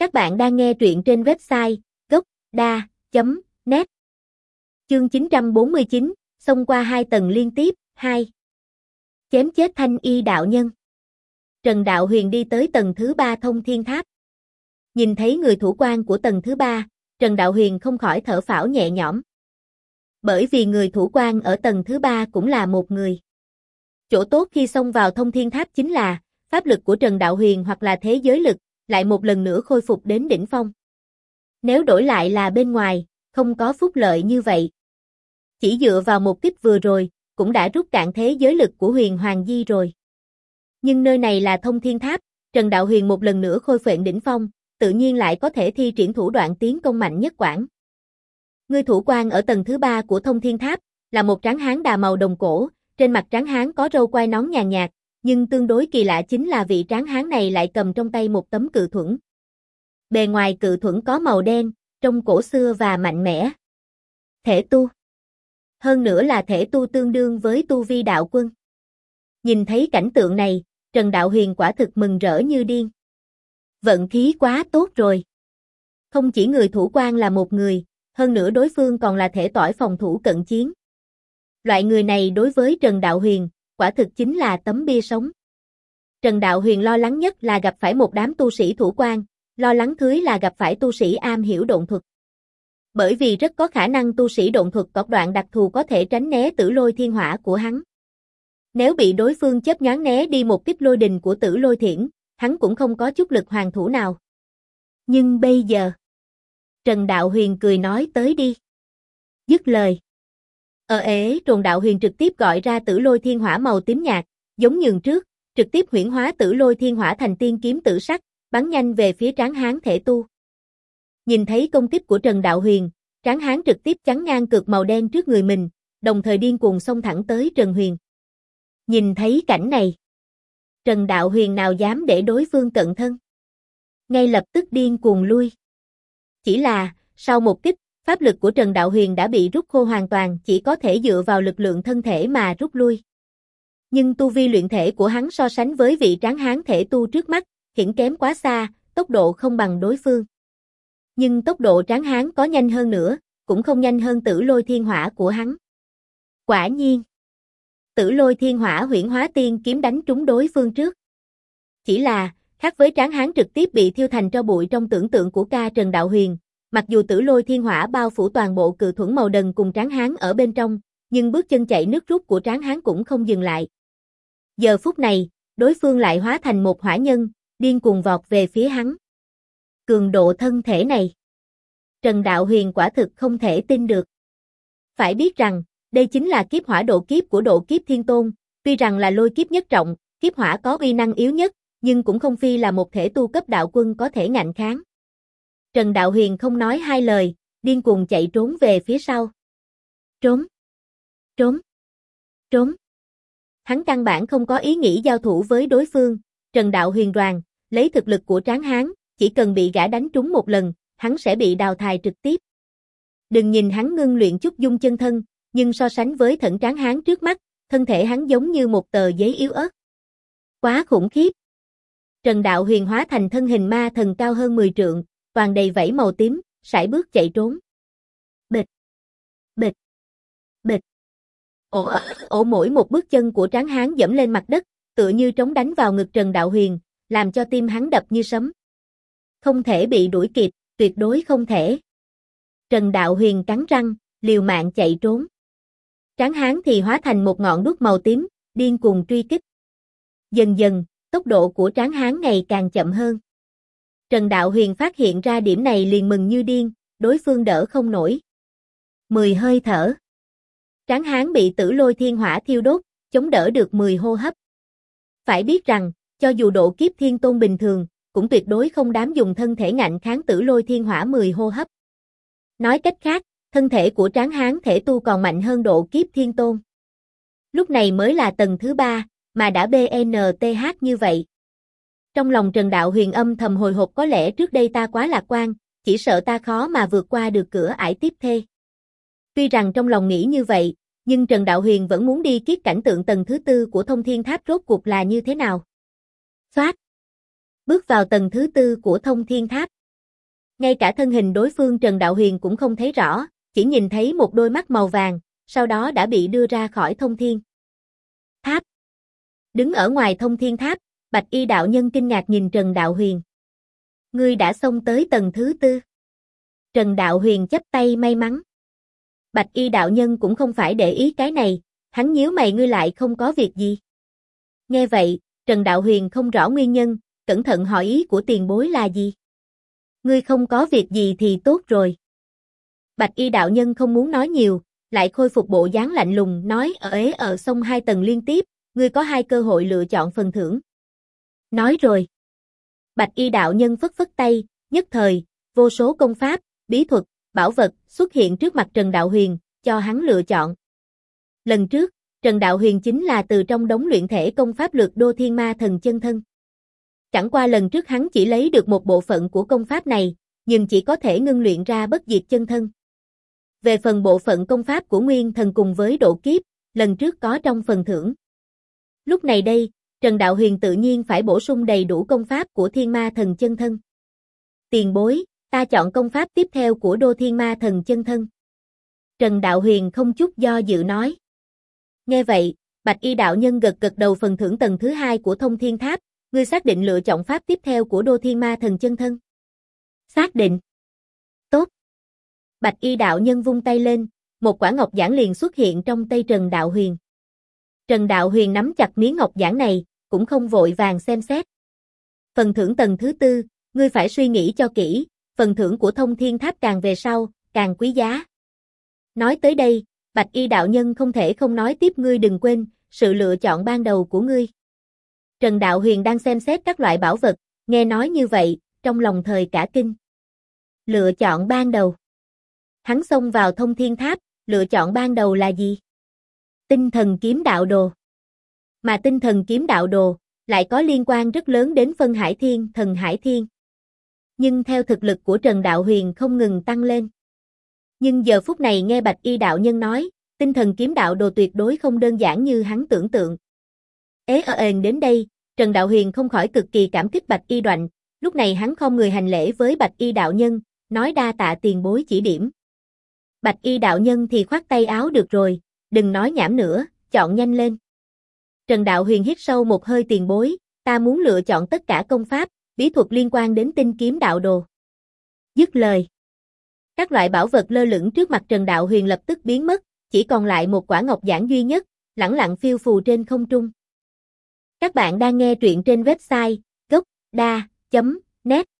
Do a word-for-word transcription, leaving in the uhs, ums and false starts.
Các bạn đang nghe truyện trên website gốc đa chấm net. Chương chín trăm bốn mươi chín, xông qua hai tầng liên tiếp, hai. Chém chết Thanh Y đạo nhân. Trần Đạo Huyền đi tới tầng thứ ba Thông Thiên Tháp. Nhìn thấy người thủ quan của tầng thứ ba, Trần Đạo Huyền không khỏi thở phào nhẹ nhõm. Bởi vì người thủ quan ở tầng thứ ba cũng là một người. Chỗ tốt khi xông vào Thông Thiên Tháp chính là, pháp lực của Trần Đạo Huyền hoặc là thế giới lực, lại một lần nữa khôi phục đến đỉnh phong. Nếu đổi lại là bên ngoài, không có phúc lợi như vậy. Chỉ dựa vào một kích vừa rồi, cũng đã rút cạn thế giới lực của Huyền Hoàng Di rồi. Nhưng nơi này là Thông Thiên Tháp, Trần Đạo Huyền một lần nữa khôi phục đỉnh phong, tự nhiên lại có thể thi triển thủ đoạn tiến công mạnh nhất quảng. Người thủ quan ở tầng thứ ba của Thông Thiên Tháp, là một tráng hán đà màu đồng cổ, trên mặt tráng hán có râu quai nón nhàn nhạt, nhưng tương đối kỳ lạ chính là vị tráng hán này lại cầm trong tay một tấm cự thuẫn. Bề ngoài cự thuẫn có màu đen, trông cổ xưa và mạnh mẽ. Thể tu. Hơn nữa là thể tu tương đương với tu vi đạo quân. Nhìn thấy cảnh tượng này, Trần Đạo Huyền quả thực mừng rỡ như điên. Vận khí quá tốt rồi. Không chỉ người thủ quan là một người, hơn nữa đối phương còn là thể tỏi phòng thủ cận chiến. Loại người này đối với Trần Đạo Huyền, quả thực chính là tấm bia sống. Trần Đạo Huyền lo lắng nhất là gặp phải một đám tu sĩ thủ quan, lo lắng thứ là gặp phải tu sĩ am hiểu độn thuật. Bởi vì rất có khả năng tu sĩ độn thuật có đoạn đặc thù có thể tránh né Tử Lôi Thiên Hỏa của hắn. Nếu bị đối phương chớp nhoáng né đi một kích lôi đình của Tử Lôi Thiển, hắn cũng không có chút lực hoàn thủ nào. Nhưng bây giờ, Trần Đạo Huyền cười nói tới đi. Dứt lời. Ở ế Trần Đạo Huyền trực tiếp gọi ra Tử Lôi Thiên Hỏa màu tím nhạt, giống nhường trước, trực tiếp huyễn hóa Tử Lôi Thiên Hỏa thành tiên kiếm tử sắc, bắn nhanh về phía tráng hán thể tu. Nhìn thấy công kích của Trần Đạo Huyền, tráng hán trực tiếp chắn ngang cực màu đen trước người mình, đồng thời điên cuồng xông thẳng tới Trần Huyền. Nhìn thấy cảnh này, Trần Đạo Huyền nào dám để đối phương cận thân. Ngay lập tức điên cuồng lui. Chỉ là, sau một kích, pháp lực của Trần Đạo Huyền đã bị rút khô hoàn toàn, chỉ có thể dựa vào lực lượng thân thể mà rút lui. Nhưng tu vi luyện thể của hắn so sánh với vị tráng hán thể tu trước mắt, hiển kém quá xa, tốc độ không bằng đối phương. Nhưng tốc độ tráng hán có nhanh hơn nữa, cũng không nhanh hơn Tử Lôi Thiên Hỏa của hắn. Quả nhiên, Tử Lôi Thiên Hỏa huyễn hóa tiên kiếm đánh trúng đối phương trước. Chỉ là, khác với tráng hán trực tiếp bị thiêu thành tro bụi trong tưởng tượng của ca Trần Đạo Huyền, mặc dù Tử Lôi Thiên Hỏa bao phủ toàn bộ cự thuẫn màu đần cùng tráng hán ở bên trong, nhưng bước chân chạy nước rút của tráng hán cũng không dừng lại. Giờ phút này, đối phương lại hóa thành một hỏa nhân, điên cuồng vọt về phía hắn. Cường độ thân thể này, Trần Đạo Huyền quả thực không thể tin được. Phải biết rằng, đây chính là kiếp hỏa độ kiếp của độ kiếp thiên tôn, tuy rằng là lôi kiếp nhất trọng, kiếp hỏa có uy năng yếu nhất, nhưng cũng không phi là một thể tu cấp đạo quân có thể ngạnh kháng. Trần Đạo Huyền không nói hai lời, điên cuồng chạy trốn về phía sau. Trốn, trốn, trốn. Hắn căn bản không có ý nghĩ giao thủ với đối phương, Trần Đạo Huyền đoàn, lấy thực lực của tráng hán, chỉ cần bị gã đánh trúng một lần, hắn sẽ bị đào thải trực tiếp. Đừng nhìn hắn ngưng luyện chút dung chân thân, nhưng so sánh với thận tráng hán trước mắt, thân thể hắn giống như một tờ giấy yếu ớt. Quá khủng khiếp. Trần Đạo Huyền hóa thành thân hình ma thần cao hơn mười trượng, toàn đầy vảy màu tím, sải bước chạy trốn. Bịch, bịch, bịch. Ồ, ồ mỗi một bước chân của tráng hán dẫm lên mặt đất, tựa như trống đánh vào ngực Trần Đạo Huyền, làm cho tim hắn đập như sấm. Không thể bị đuổi kịp, tuyệt đối không thể. Trần Đạo Huyền cắn răng, liều mạng chạy trốn. Tráng hán thì hóa thành một ngọn đuốc màu tím, điên cuồng truy kích. Dần dần, tốc độ của tráng hán ngày càng chậm hơn. Trần Đạo Huyền phát hiện ra điểm này liền mừng như điên, đối phương đỡ không nổi. Mười hơi thở. Tráng hán bị Tử Lôi Thiên Hỏa thiêu đốt, chống đỡ được mười hô hấp. Phải biết rằng, cho dù độ kiếp thiên tôn bình thường, cũng tuyệt đối không dám dùng thân thể ngạnh kháng Tử Lôi Thiên Hỏa mười hô hấp. Nói cách khác, thân thể của tráng hán thể tu còn mạnh hơn độ kiếp thiên tôn. Lúc này mới là tầng thứ ba, mà đã bê en tê hát như vậy. Trong lòng Trần Đạo Huyền âm thầm hồi hộp, có lẽ trước đây ta quá lạc quan, chỉ sợ ta khó mà vượt qua được cửa ải tiếp theo. Tuy rằng trong lòng nghĩ như vậy, nhưng Trần Đạo Huyền vẫn muốn đi kiếp cảnh tượng tầng thứ tư của Thông Thiên Tháp rốt cuộc là như thế nào. Xoát. Bước vào tầng thứ tư của Thông Thiên Tháp. Ngay cả thân hình đối phương Trần Đạo Huyền cũng không thấy rõ, chỉ nhìn thấy một đôi mắt màu vàng, sau đó đã bị đưa ra khỏi thông thiên tháp. Đứng ở ngoài thông thiên tháp, Bạch Y đạo nhân kinh ngạc nhìn Trần Đạo Huyền. Ngươi đã xông tới tầng thứ tư. Trần Đạo Huyền chắp tay may mắn. Bạch Y đạo nhân cũng không phải để ý cái này, hắn nhíu mày ngươi lại không có việc gì. Nghe vậy, Trần Đạo Huyền không rõ nguyên nhân, cẩn thận hỏi ý của tiền bối là gì. Ngươi không có việc gì thì tốt rồi. Bạch Y đạo nhân không muốn nói nhiều, lại khôi phục bộ dáng lạnh lùng nói ở ế ở sông hai tầng liên tiếp, ngươi có hai cơ hội lựa chọn phần thưởng. Nói rồi. Bạch Y đạo nhân phất phất tay, nhất thời, vô số công pháp, bí thuật, bảo vật xuất hiện trước mặt Trần Đạo Huyền, cho hắn lựa chọn. Lần trước, Trần Đạo Huyền chính là từ trong đống luyện thể công pháp Lược Đô Thiên Ma Thần Chân Thân. Chẳng qua lần trước hắn chỉ lấy được một bộ phận của công pháp này, nhưng chỉ có thể ngưng luyện ra bất diệt chân thân. Về phần bộ phận công pháp của Nguyên Thần cùng với độ kiếp, lần trước có trong phần thưởng. Lúc này đây, Trần Đạo Huyền tự nhiên phải bổ sung đầy đủ công pháp của Thiên Ma Thần Chân Thân. Tiền bối, ta chọn công pháp tiếp theo của Đô Thiên Ma Thần Chân Thân. Trần Đạo Huyền không chút do dự nói. Nghe vậy, Bạch Y đạo nhân gật gật đầu phần thưởng tầng thứ hai của Thông Thiên Tháp, ngươi xác định lựa chọn pháp tiếp theo của Đô Thiên Ma Thần Chân Thân. Xác định. Tốt. Bạch Y đạo nhân vung tay lên, một quả ngọc giản liền xuất hiện trong tay Trần Đạo Huyền. Trần Đạo Huyền nắm chặt miếng ngọc giản này, cũng không vội vàng xem xét. Phần thưởng tầng thứ tư, ngươi phải suy nghĩ cho kỹ, phần thưởng của Thông Thiên Tháp càng về sau, càng quý giá. Nói tới đây, Bạch Y đạo nhân không thể không nói tiếp ngươi đừng quên, sự lựa chọn ban đầu của ngươi. Trần Đạo Huyền đang xem xét các loại bảo vật, nghe nói như vậy, trong lòng thời cả kinh. Lựa chọn ban đầu. Hắn xông vào Thông Thiên Tháp, lựa chọn ban đầu là gì? Tinh thần kiếm đạo đồ. Mà tinh thần kiếm đạo đồ, lại có liên quan rất lớn đến phân hải thiên, thần hải thiên. Nhưng theo thực lực của Trần Đạo Huyền không ngừng tăng lên. Nhưng giờ phút này nghe Bạch Y đạo nhân nói, tinh thần kiếm đạo đồ tuyệt đối không đơn giản như hắn tưởng tượng. Ế ở ền đến đây, Trần Đạo Huyền không khỏi cực kỳ cảm kích Bạch Y Đoạnh, lúc này hắn không người hành lễ với Bạch Y đạo nhân, nói đa tạ tiền bối chỉ điểm. Bạch Y đạo nhân thì khoát tay áo được rồi, đừng nói nhảm nữa, chọn nhanh lên. Trần Đạo Huyền hít sâu một hơi tiền bối, ta muốn lựa chọn tất cả công pháp, bí thuật liên quan đến tinh kiếm đạo đồ. Dứt lời. Các loại bảo vật lơ lửng trước mặt Trần Đạo Huyền lập tức biến mất, chỉ còn lại một quả ngọc giản duy nhất, lẳng lặng phiêu phù trên không trung. Các bạn đang nghe truyện trên website gốc đa chấm net